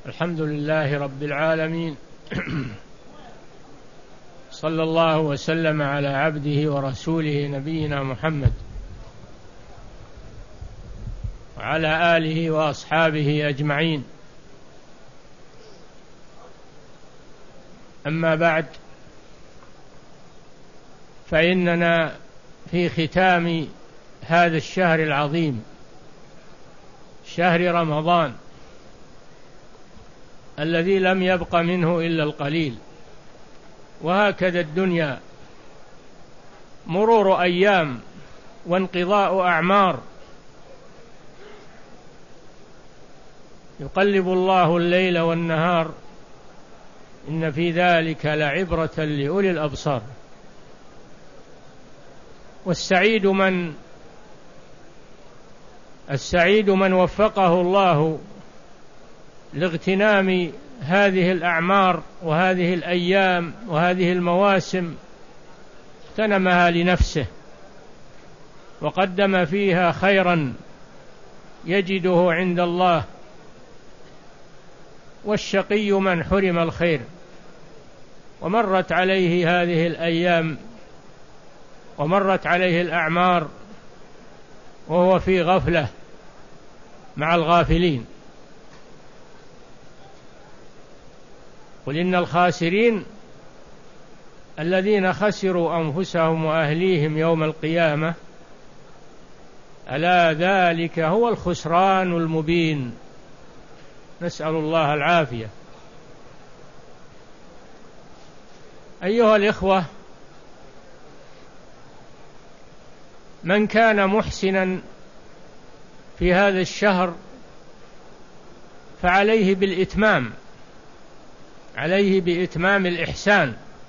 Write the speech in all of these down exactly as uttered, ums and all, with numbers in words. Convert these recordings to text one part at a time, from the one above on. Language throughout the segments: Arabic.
الحمد لله رب العالمين. صلى الله وسلم على عبده ورسوله نبينا محمد وعلى آله وأصحابه أجمعين. أما بعد، فإننا في ختام هذا الشهر العظيم، شهر رمضان، الذي لم يبق منه إلا القليل. وهكذا الدنيا، مرور أيام وانقضاء أعمار. يقلب الله الليل والنهار، إن في ذلك لعبرة لأولي الأبصار. والسعيد من السعيد من وفقه الله لاغتنام هذه الأعمار وهذه الأيام وهذه المواسم، اغتنمها لنفسه وقدم فيها خيرا يجده عند الله. والشقي من حرم الخير، ومرت عليه هذه الأيام ومرت عليه الأعمار وهو في غفلة مع الغافلين. قل إن الخاسرين الذين خسروا أنفسهم وأهليهم يوم القيامة، ألا ذلك هو الخسران المبين. نسأل الله العافية. أيها الإخوة، من كان محسنا في هذا الشهر فعليه بالإتمام، عليه بإتمام الإحسان.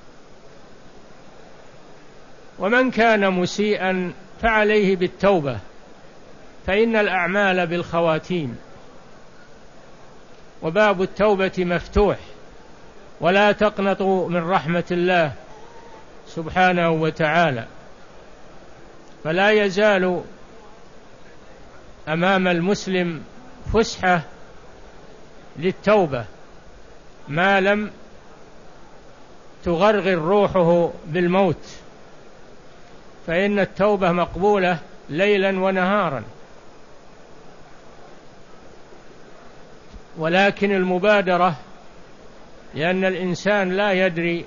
ومن كان مسيئا فعليه بالتوبة، فإن الأعمال بالخواتيم، وباب التوبة مفتوح. ولا تقنطوا من رحمة الله سبحانه وتعالى. فلا يزال أمام المسلم فسحة للتوبة ما لم تغرغر روحه بالموت، فإن التوبة مقبولة ليلا ونهارا. ولكن المبادرة، لأن الإنسان لا يدري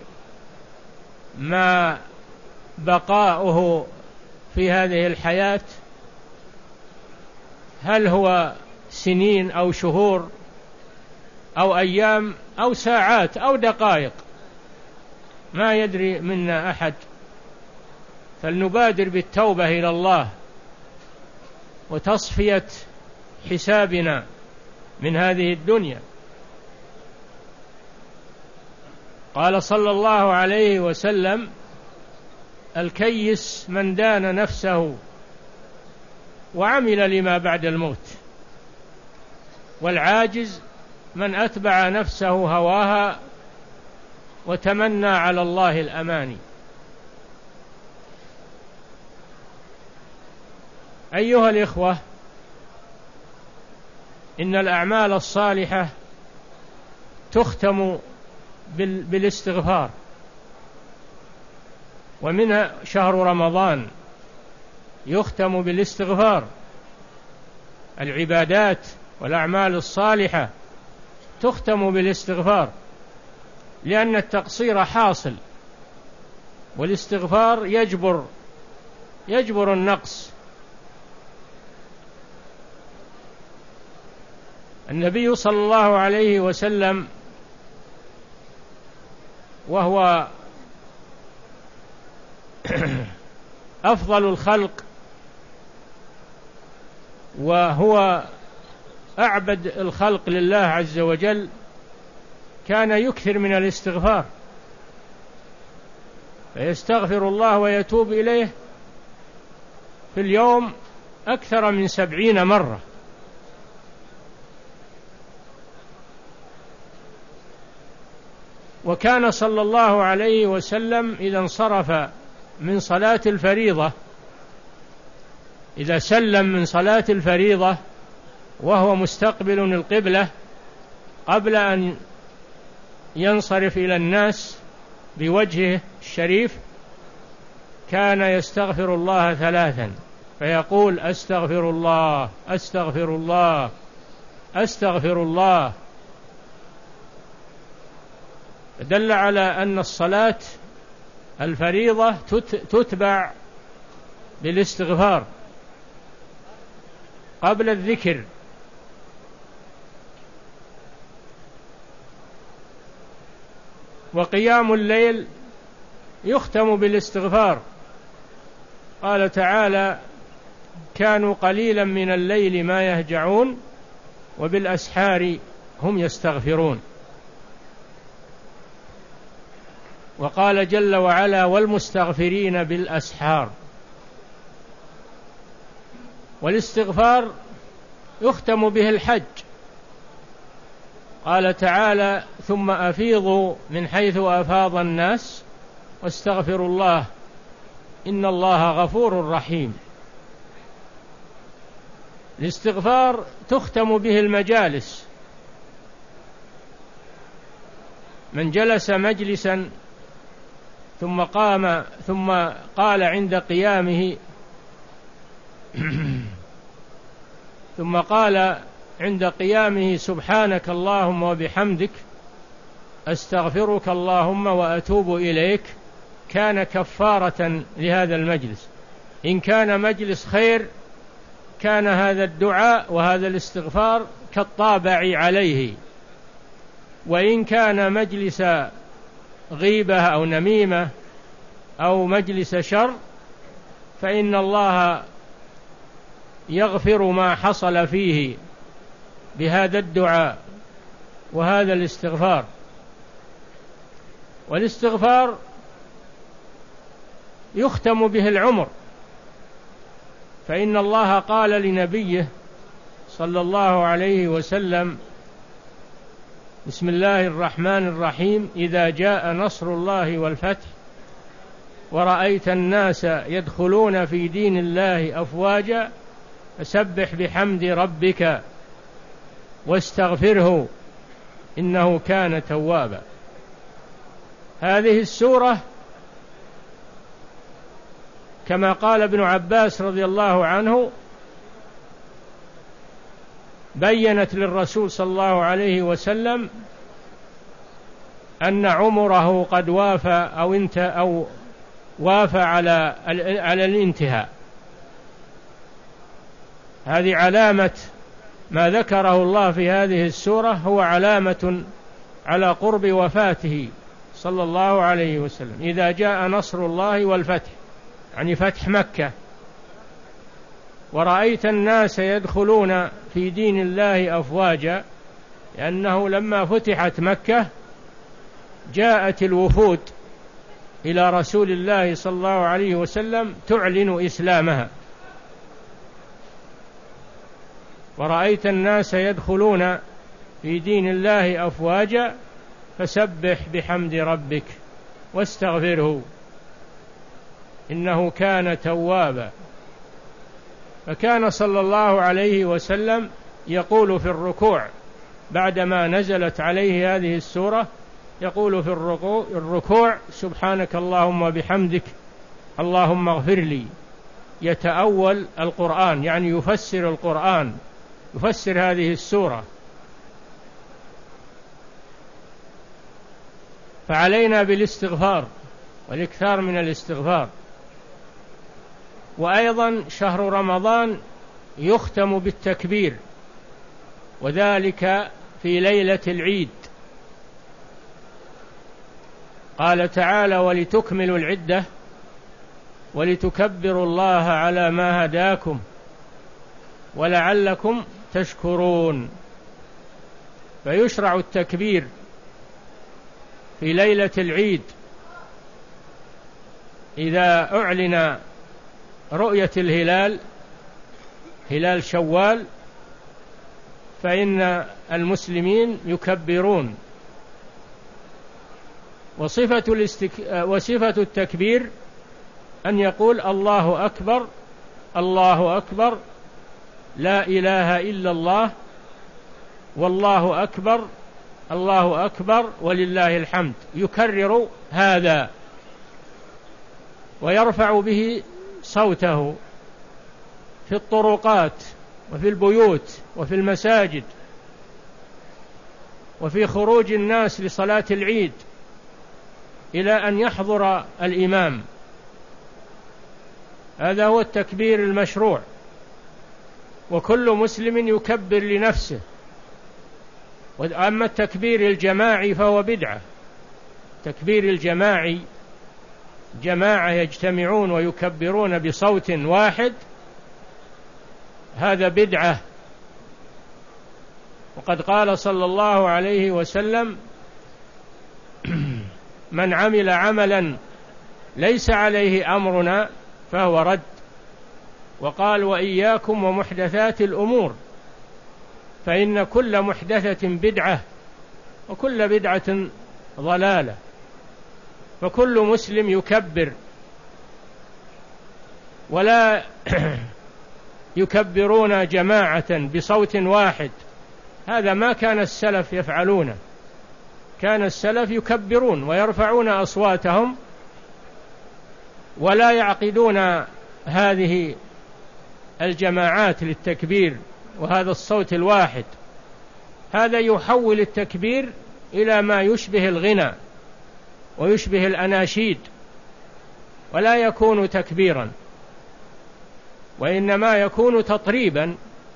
ما بقاؤه في هذه الحياة، هل هو سنين أو شهور أو أيام أو ساعات أو دقائق، ما يدري منا أحد. فلنبادر بالتوبة إلى الله وتصفية حسابنا من هذه الدنيا. قال صلى الله عليه وسلم: الكيس من دان نفسه وعمل لما بعد الموت، والعاجز من أتبع نفسه هواها وتمنى على الله الأماني. أيها الإخوة، إن الأعمال الصالحة تختم بالاستغفار، ومنها شهر رمضان يختم بالاستغفار. العبادات والأعمال الصالحة تختم بالاستغفار، لأن التقصير حاصل، والاستغفار يجبر يجبر النقص. النبي صلى الله عليه وسلم وهو أفضل الخلق وهو أعبد الخلق لله عز وجل، كان يكثر من الاستغفار، فيستغفر الله ويتوب إليه في اليوم أكثر من سبعين مرة. وكان صلى الله عليه وسلم إذا انصرف من صلاة الفريضة، إذا سلم من صلاة الفريضة وهو مستقبل القبلة، قبل أن ينصرف إلى الناس بوجهه الشريف كان يستغفر الله ثلاثا، فيقول أستغفر الله أستغفر الله أستغفر الله. دل على أن الصلاة الفريضة تتبع بالاستغفار قبل الذكر. وقيام الليل يختم بالاستغفار. قال تعالى كانوا قليلا من الليل ما يهجعون وبالأسحار هم يستغفرون. وقال جل وعلا والمستغفرين بالأسحار. والاستغفار يختم به الحج. قال تعالى ثم أفيضوا من حيث أفاض الناس واستغفروا الله إن الله غفور رحيم. الاستغفار تختم به المجالس. من جلس مجلسا ثم قام ثم قال عند قيامه ثم قال عند قيامه سبحانك اللهم وبحمدك أستغفرك اللهم وأتوب إليك، كان كفارة لهذا المجلس. إن كان مجلس خير كان هذا الدعاء وهذا الاستغفار كالطابع عليه، وإن كان مجلس غيبة أو نميمة أو مجلس شر فإن الله يغفر ما حصل فيه بهذا الدعاء وهذا الاستغفار. والاستغفار يختم به العمر، فإن الله قال لنبيه صلى الله عليه وسلم بسم الله الرحمن الرحيم إذا جاء نصر الله والفتح ورأيت الناس يدخلون في دين الله أفواجا فسبح بحمد ربك واستغفره إنه كان توابا. هذه السورة كما قال ابن عباس رضي الله عنه بيّنت للرسول صلى الله عليه وسلم أن عمره قد وافى أو انت أو وافى على على الانتهاء. هذه علامة ما ذكره الله في هذه السورة، هو علامة على قرب وفاته صلى الله عليه وسلم. إذا جاء نصر الله والفتح يعني فتح مكة ورأيت الناس يدخلون في دين الله أفواجا، لأنه لما فتحت مكة جاءت الوفود إلى رسول الله صلى الله عليه وسلم تعلن إسلامها، ورأيت الناس يدخلون في دين الله أفواجا فسبح بحمد ربك واستغفره إنه كان توابا. فكان صلى الله عليه وسلم يقول في الركوع بعدما نزلت عليه هذه السورة، يقول في الركوع سبحانك اللهم وبحمدك اللهم اغفر لي، يتأول القرآن يعني يفسر القرآن، يفسر هذه السورة. فعلينا بالاستغفار والاكثار من الاستغفار. وأيضا شهر رمضان يختم بالتكبير، وذلك في ليلة العيد. قال تعالى ولتكملوا العدة ولتكبروا الله على ما هداكم ولعلكم تشكرون. فيشرع التكبير في ليلة العيد إذا أعلن رؤية الهلال هلال شوال، فإن المسلمين يكبرون. وصفة, الاستك... وصفة التكبير أن يقول الله أكبر الله أكبر لا إله إلا الله والله أكبر الله أكبر ولله الحمد، يكرر هذا ويرفع به صوته في الطرقات وفي البيوت وفي المساجد وفي خروج الناس لصلاة العيد إلى أن يحضر الإمام. هذا هو التكبير المشروع، وكل مسلم يكبر لنفسه. وأما التكبير الجماعي فهو بدعة. التكبير الجماعي جماعة يجتمعون ويكبرون بصوت واحد، هذا بدعة. وقد قال صلى الله عليه وسلم: من عمل عملا ليس عليه أمرنا فهو رد. وقال: وإياكم ومحدثات الأمور فإن كل محدثة بدعة وكل بدعة ضلالة. فكل مسلم يكبر، ولا يكبرون جماعة بصوت واحد، هذا ما كان السلف يفعلونه. كان السلف يكبرون ويرفعون أصواتهم ولا يعقدون هذه الجماعات للتكبير وهذا الصوت الواحد. هذا يحول التكبير إلى ما يشبه الغنى ويشبه الأناشيد، ولا يكون تكبيرا، وإنما يكون تطريبا.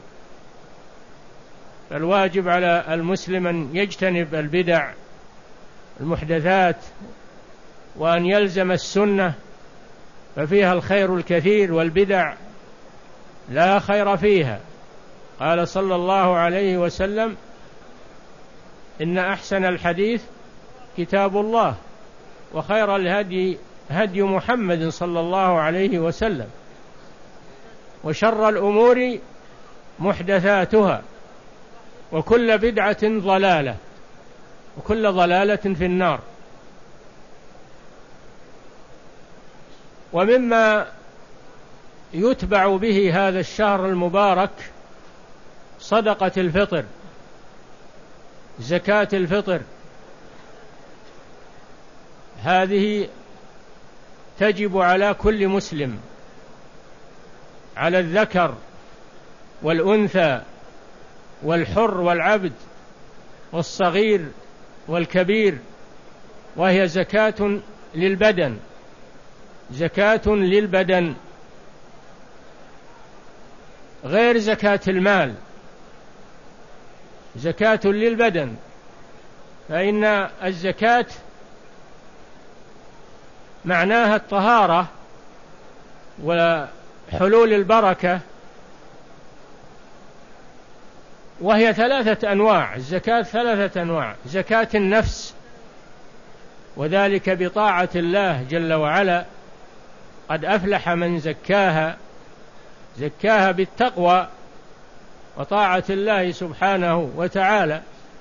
فالواجب على المسلم أن يجتنب البدع المحدثات وأن يلزم السنة، ففيها الخير الكثير، والبدع لا خير فيها. قال صلى الله عليه وسلم: إن أحسن الحديث كتاب الله، وخير الهدي هدي محمد صلى الله عليه وسلم، وشر الأمور محدثاتها، وكل بدعة ضلالة، وكل ضلالة في النار. ومما يتبع به هذا الشهر المبارك صدقة الفطر، زكاة الفطر، هذه تجب على كل مسلم، على الذكر والأنثى والحر والعبد والصغير والكبير، وهي زكاة للبدن، زكاة للبدن غير زكاة المال، زكاة للبدن. فإن الزكاة معناها الطهارة وحلول البركة، وهي ثلاثة أنواع. الزكاة ثلاثة أنواع: زكاة النفس، وذلك بطاعة الله جل وعلا، قد أفلح من زكاها، زكاها بالتقوى وطاعة الله سبحانه وتعالى.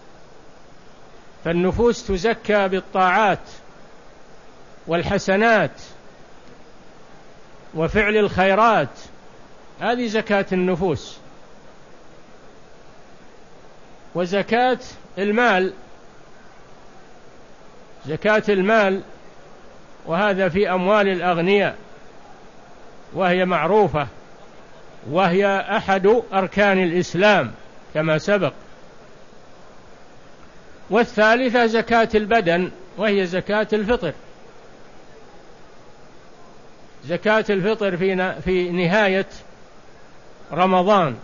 فالنفوس تزكى بالطاعات والحسنات وفعل الخيرات، هذه زكاة النفوس. وزكاة المال، زكاة المال، وهذا في أموال الأغنياء، وهي معروفة، وهي أحد أركان الإسلام كما سبق. والثالثة زكاة البدن، وهي زكاة الفطر، زكاة الفطر في نهاية رمضان،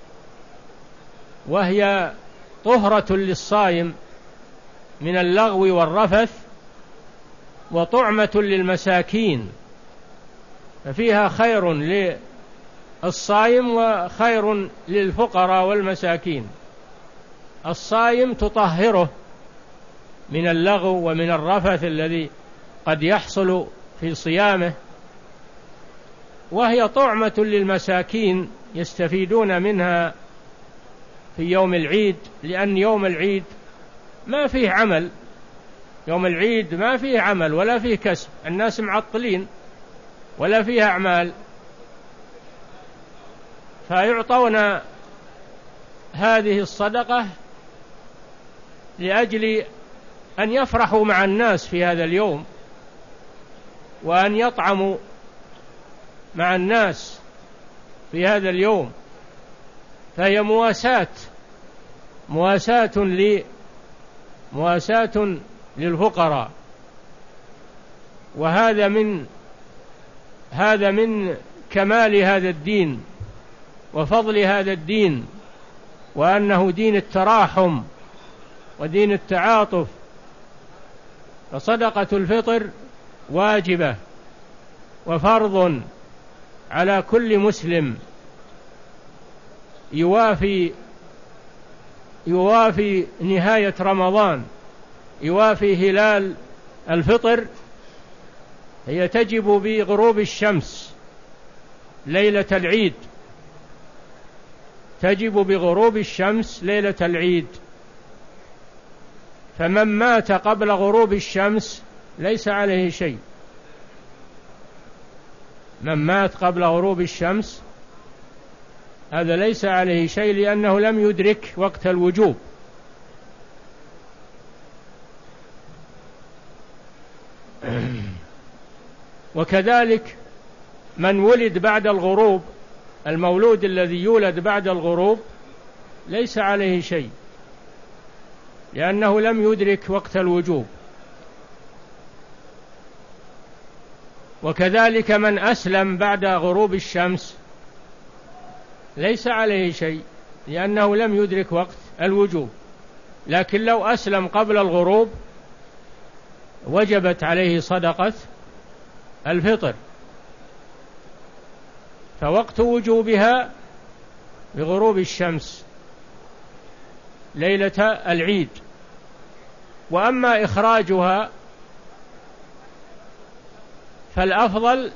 وهي طهرة للصائم من اللغو والرفث، وطعمة للمساكين، ففيها خير للصائم وخير للفقراء والمساكين. الصائم تطهره من اللغو ومن الرفث الذي قد يحصل في صيامه، وهي طعمة للمساكين يستفيدون منها في يوم العيد، لأن يوم العيد ما فيه عمل، يوم العيد ما فيه عمل ولا فيه كسب، الناس معطلين ولا فيه أعمال، فيعطون هذه الصدقة لأجل أن يفرحوا مع الناس في هذا اليوم، وأن يطعموا مع الناس في هذا اليوم، فهي مواساة مواساة ل مواساة للفقراء. وهذا من هذا من كمال هذا الدين وفضل هذا الدين، وأنه دين التراحم ودين التعاطف. فصدقة الفطر واجبة وفرض على كل مسلم يوافي يوافي نهاية رمضان، يوافي هلال الفطر. هي تجب بغروب الشمس ليلة العيد، تجب بغروب الشمس ليلة العيد. فمن مات قبل غروب الشمس ليس عليه شيء، من مات قبل غروب الشمس هذا ليس عليه شيء، لأنه لم يدرك وقت الوجوب. وكذلك من ولد بعد الغروب، المولود الذي يولد بعد الغروب ليس عليه شيء، لأنه لم يدرك وقت الوجوب. وكذلك من أسلم بعد غروب الشمس ليس عليه شيء، لأنه لم يدرك وقت الوجوب. لكن لو أسلم قبل الغروب وجبت عليه صدقة الفطر، فوقت وجوبها بغروب الشمس ليلة العيد. وأما إخراجها فالأفضل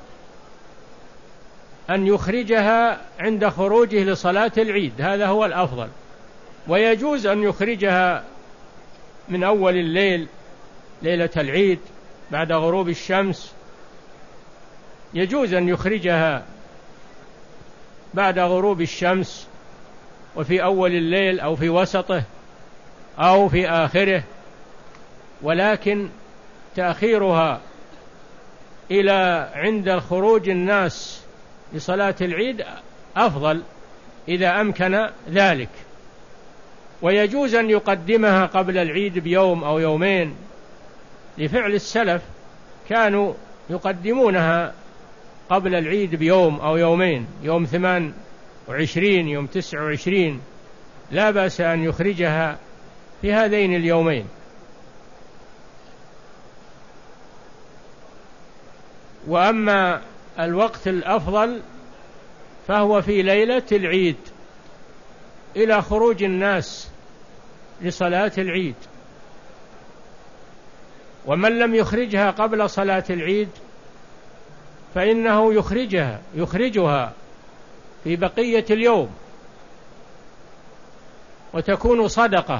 أن يخرجها عند خروجه لصلاة العيد، هذا هو الأفضل. ويجوز أن يخرجها من أول الليل ليلة العيد بعد غروب الشمس، يجوز أن يخرجها بعد غروب الشمس وفي أول الليل أو في وسطه أو في آخره، ولكن تأخيرها إلى عند خروج الناس لصلاة العيد أفضل إذا أمكن ذلك. ويجوز أن يقدمها قبل العيد بيوم أو يومين، لفعل السلف كانوا يقدمونها قبل العيد بيوم أو يومين، يوم ثمان وعشرين، يوم تسع وعشرين، لا بأس أن يخرجها في هذين اليومين. وأما الوقت الأفضل فهو في ليلة العيد إلى خروج الناس لصلاة العيد. ومن لم يخرجها قبل صلاة العيد فإنه يخرجها يخرجها في بقية اليوم، وتكون صدقة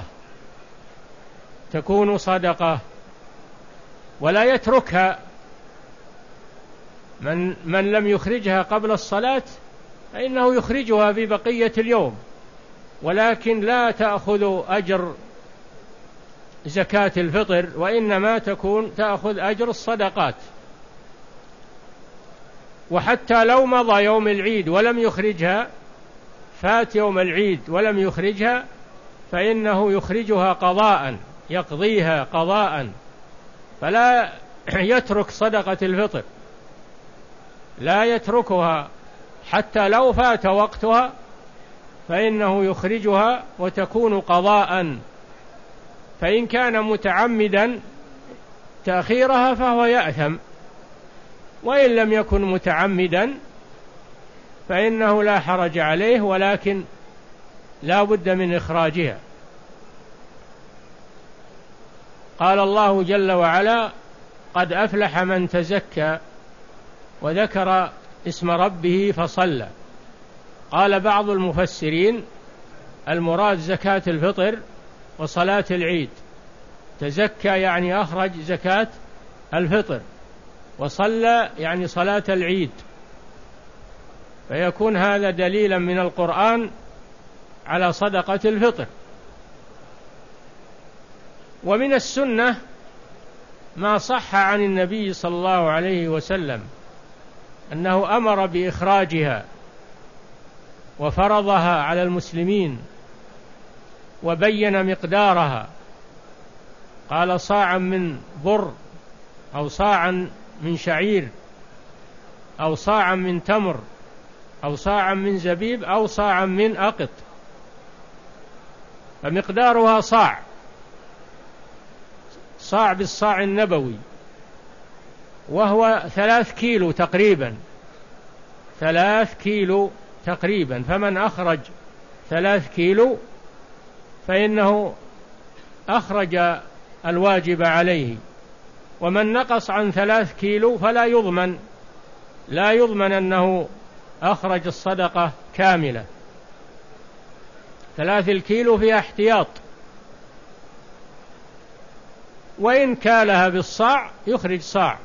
تكون صدقة ولا يتركها. من من لم يخرجها قبل الصلاة فإنه يخرجها في بقية اليوم، ولكن لا تأخذ أجر زكاة الفطر، وإنما تكون تأخذ أجر الصدقات. وحتى لو مضى يوم العيد ولم يخرجها، فات يوم العيد ولم يخرجها، فإنه يخرجها قضاء، يقضيها قضاء، فلا يترك صدقة الفطر، لا يتركها حتى لو فات وقتها، فإنه يخرجها وتكون قضاء. فإن كان متعمدا تأخيرها فهو يأثم، وإن لم يكن متعمدا فإنه لا حرج عليه، ولكن لا بد من إخراجها. قال الله جل وعلا: قد أفلح من تزكى وذكر اسم ربه فصلى. قال بعض المفسرين: المراد زكاة الفطر وصلاة العيد. تزكى يعني أخرج زكاة الفطر، وصلى يعني صلاة العيد، فيكون هذا دليلا من القرآن على صدقة الفطر. ومن السنة ما صح عن النبي صلى الله عليه وسلم أنه أمر بإخراجها وفرضها على المسلمين وبين مقدارها، قال صاعا من بر أو صاعا من شعير أو صاعا من تمر أو صاعا من زبيب أو صاعا من أقط، فمقدارها صاع، صاع بالصاع النبوي، وهو ثلاث كيلو تقريبا، ثلاث كيلو تقريبا. فمن أخرج ثلاث كيلو فإنه أخرج الواجب عليه، ومن نقص عن ثلاث كيلو فلا يضمن لا يضمن أنه أخرج الصدقة كاملة. ثلاث الكيلو فيها احتياط، وإن كالها بالصاع يخرج صاع.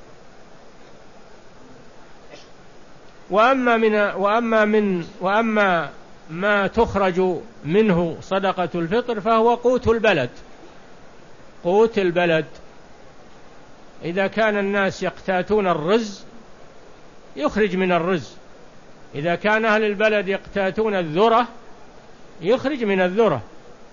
وأما من وأما من وأما ما تخرج منه صدقة الفطر فهو قوت البلد. قوت البلد إذا كان الناس يقتاتون الرز يخرج من الرز، إذا كان أهل البلد يقتاتون الذرة يخرج من الذرة،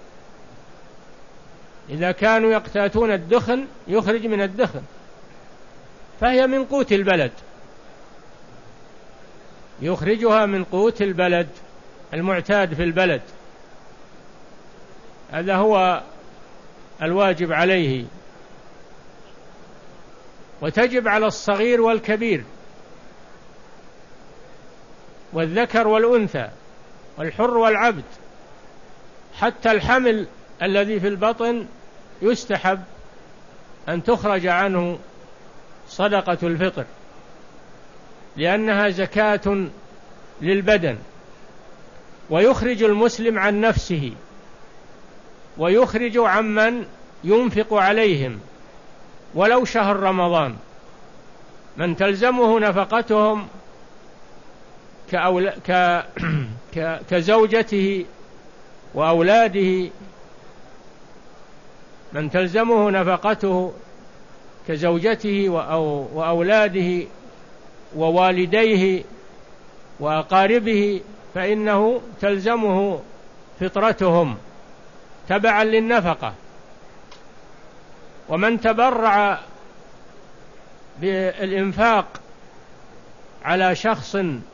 إذا كانوا يقتاتون الدخن يخرج من الدخن، فهي من قوت البلد، يخرجها من قوت البلد المعتاد في البلد. هذا هو الواجب عليه. وتجب على الصغير والكبير والذكر والأنثى والحر والعبد، حتى الحمل الذي في البطن يستحب أن تخرج عنه صدقة الفطر، لأنها زكاة للبدن. ويخرج المسلم عن نفسه ويخرج عمن ينفق عليهم ولو شهر رمضان، من تلزمه نفقتهم كأول... ك... ك... كزوجته وأولاده، من تلزمه نفقته كزوجته وأو... وأولاده ووالديه وأقاربه، فإنه تلزمه فطرتهم تبعا للنفقة. ومن تبرع بالإنفاق على شخص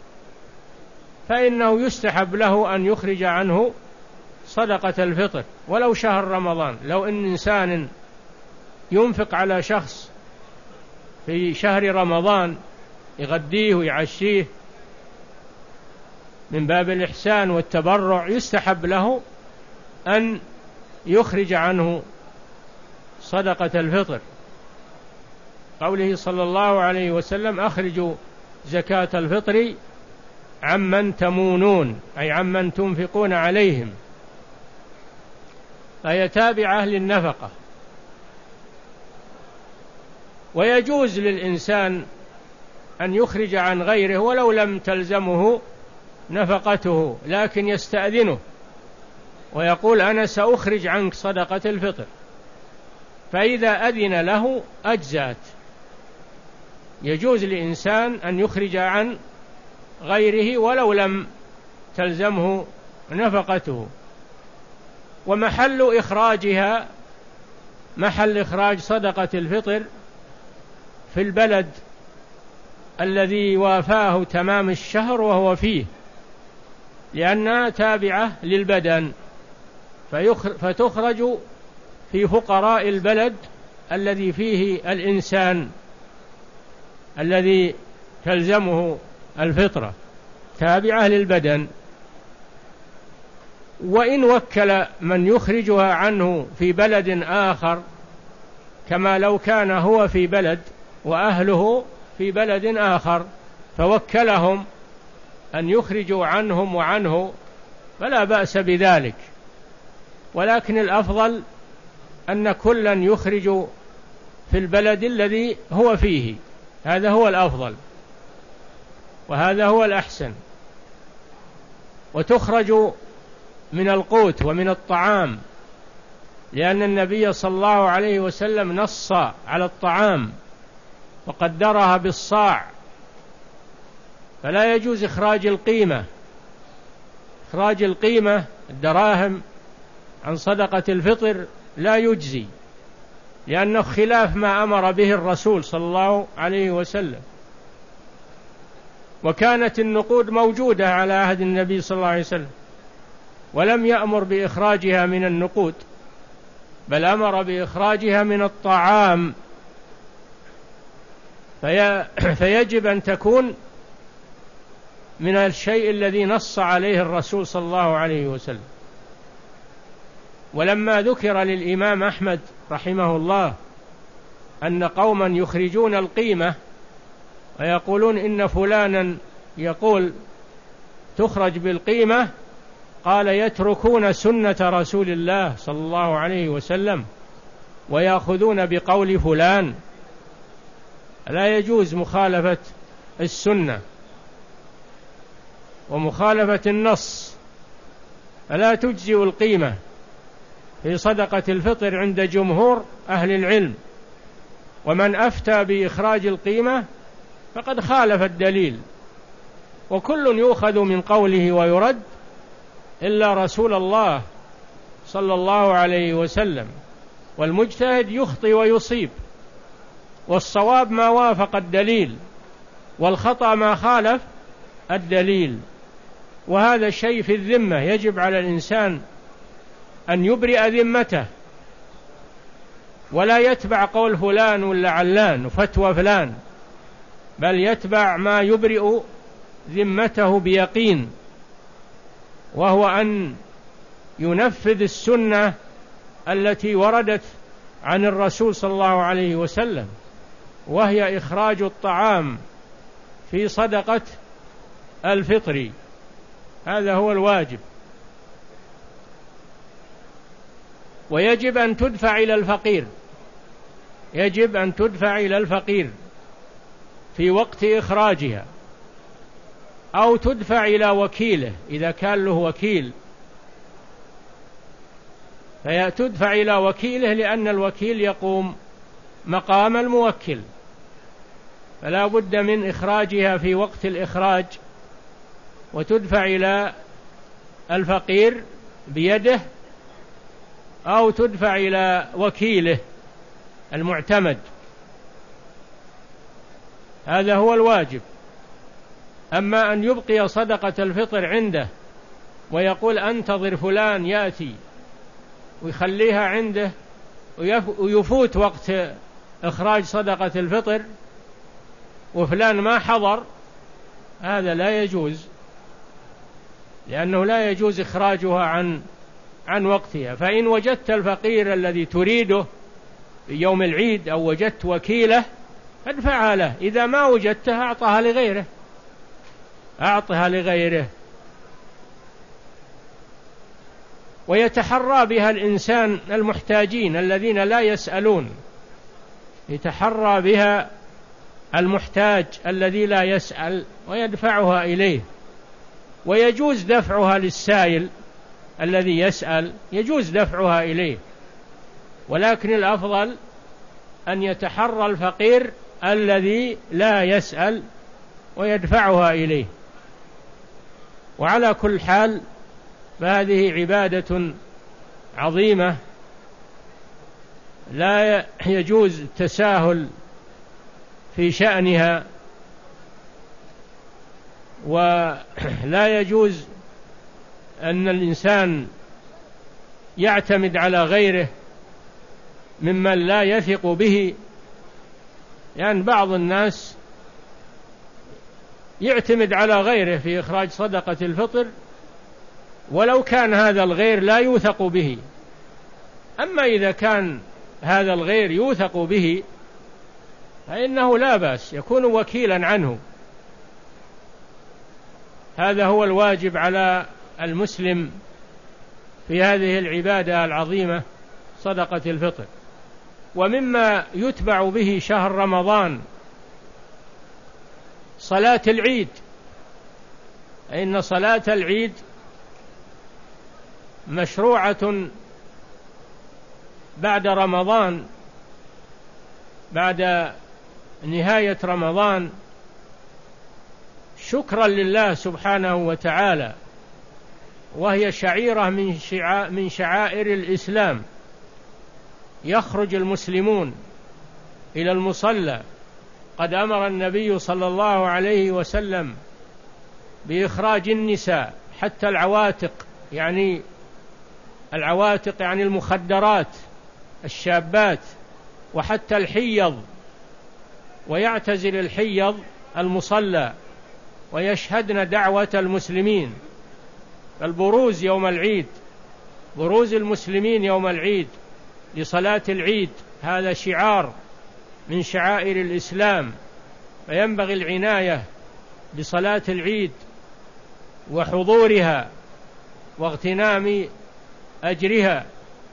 فإنه يستحب له أن يخرج عنه صدقة الفطر ولو شهر رمضان. لو أن إنسان ينفق على شخص في شهر رمضان يغديه ويعشيه من باب الإحسان والتبرع، يستحب له أن يخرج عنه صدقة الفطر. قوله صلى الله عليه وسلم: أخرجوا زكاة الفطر عمن تمونون، أي عمن تنفقون عليهم، فهي تابعة للنفقة. ويجوز للإنسان أن يخرج عن غيره ولو لم تلزمه نفقته، لكن يستأذنه ويقول: أنا سأخرج عنك صدقة الفطر، فإذا أذن له أجزأت. يجوز لإنسان أن يخرج عن غيره ولو لم تلزمه نفقته. ومحل إخراجها محل إخراج صدقة الفطر في البلد الذي وافاه تمام الشهر وهو فيه، لأنها تابعة للبدن، فتخرج في فقراء البلد الذي فيه الإنسان الذي تلزمه الفطرة، تابعة للبدن. وإن وكل من يخرجها عنه في بلد آخر، كما لو كان هو في بلد وأهله في بلد آخر فوكلهم أن يخرجوا عنهم وعنه، فلا بأس بذلك. ولكن الأفضل أن كلا يخرج في البلد الذي هو فيه، هذا هو الأفضل وهذا هو الأحسن. وتخرج من القوت ومن الطعام، لأن النبي صلى الله عليه وسلم نص على الطعام وقدرها بالصاع، فلا يجوز إخراج القيمة. إخراج القيمة الدراهم عن صدقة الفطر لا يجزي، لأنه خلاف ما أمر به الرسول صلى الله عليه وسلم. وكانت النقود موجودة على عهد النبي صلى الله عليه وسلم، ولم يأمر بإخراجها من النقود، بل أمر بإخراجها من الطعام، في فيجب أن تكون من الشيء الذي نص عليه الرسول صلى الله عليه وسلم. ولما ذكر للإمام أحمد رحمه الله أن قوما يخرجون القيمة ويقولون إن فلانا يقول تخرج بالقيمة، قال يتركون سنة رسول الله صلى الله عليه وسلم ويأخذون بقول فلان. لا يجوز مخالفة السنة ومخالفة النص، فلا تجزئ القيمة في صدقة الفطر عند جمهور أهل العلم. ومن أفتى بإخراج القيمة فقد خالف الدليل، وكل يؤخذ من قوله ويرد إلا رسول الله صلى الله عليه وسلم. والمجتهد يخطئ ويصيب، والصواب ما وافق الدليل، والخطأ ما خالف الدليل. وهذا الشيء في الذمة، يجب على الإنسان أن يبرئ ذمته، ولا يتبع قول فلان ولا علان وفتوى فلان، بل يتبع ما يبرئ ذمته بيقين، وهو أن ينفذ السنة التي وردت عن الرسول صلى الله عليه وسلم، وهي إخراج الطعام في صدقة الفطر. هذا هو الواجب. ويجب أن تدفع إلى الفقير، يجب أن تدفع إلى الفقير في وقت إخراجها، أو تدفع إلى وكيله إذا كان له وكيل، فتدفع إلى وكيله لأن الوكيل يقوم مقام الموكل، فلا بد من إخراجها في وقت الإخراج، وتدفع إلى الفقير بيده، أو تدفع إلى وكيله المعتمد. هذا هو الواجب. أما أن يبقي صدقة الفطر عنده ويقول أنتظر فلان يأتي ويخليها عنده ويفوت وقت إخراج صدقة الفطر وفلان ما حضر، هذا لا يجوز، لأنه لا يجوز إخراجها عن عن وقتها. فإن وجدت الفقير الذي تريده في يوم العيد أو وجدت وكيله فادفعها له، إذا ما وجدتها أعطها لغيره، أعطها لغيره. ويتحرى بها الإنسان المحتاجين الذين لا يسألون، يتحرى بها المحتاج الذي لا يسأل ويدفعها إليه. ويجوز دفعها للسائل الذي يسأل، يجوز دفعها إليه، ولكن الأفضل أن يتحرى الفقير الذي لا يسأل ويدفعها إليه. وعلى كل حال فهذه عبادة عظيمة لا يجوز التساهل في شأنها، ولا يجوز أن الإنسان يعتمد على غيره ممن لا يثق به. يعني بعض الناس يعتمد على غيره في إخراج صدقة الفطر ولو كان هذا الغير لا يوثق به. أما إذا كان هذا الغير يوثق به فإنه لا بأس، يكون وكيلا عنه. هذا هو الواجب على المسلم في هذه العبادة العظيمة صدقة الفطر. ومما يتبع به شهر رمضان صلاة العيد، إن صلاة العيد مشروعة بعد رمضان، بعد نهاية رمضان، شكرا لله سبحانه وتعالى، وهي شعيرة من شعائر, من شعائر الإسلام. يخرج المسلمون إلى المصلى. قد أمر النبي صلى الله عليه وسلم بإخراج النساء حتى العواتق، يعني العواتق يعني المخدرات، الشابات، وحتى الحيض، ويعتزل الحيض المصلى ويشهدن دعوة المسلمين. البروز يوم العيد، بروز المسلمين يوم العيد لصلاة العيد، هذا شعار من شعائر الإسلام، فينبغي العناية بصلاة العيد وحضورها واغتنام أجرها.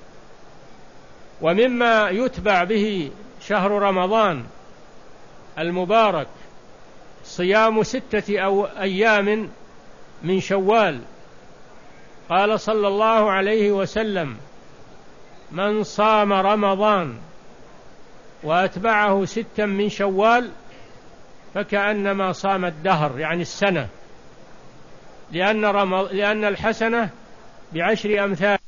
ومما يتبع به شهر رمضان المبارك صيام ستة أو أيام من شوال. قال صلى الله عليه وسلم: من صام رمضان وأتبعه ستا من شوال فكأنما صام الدهر، يعني السنة، لأن, رمض... لأن الحسنة بعشر أمثال.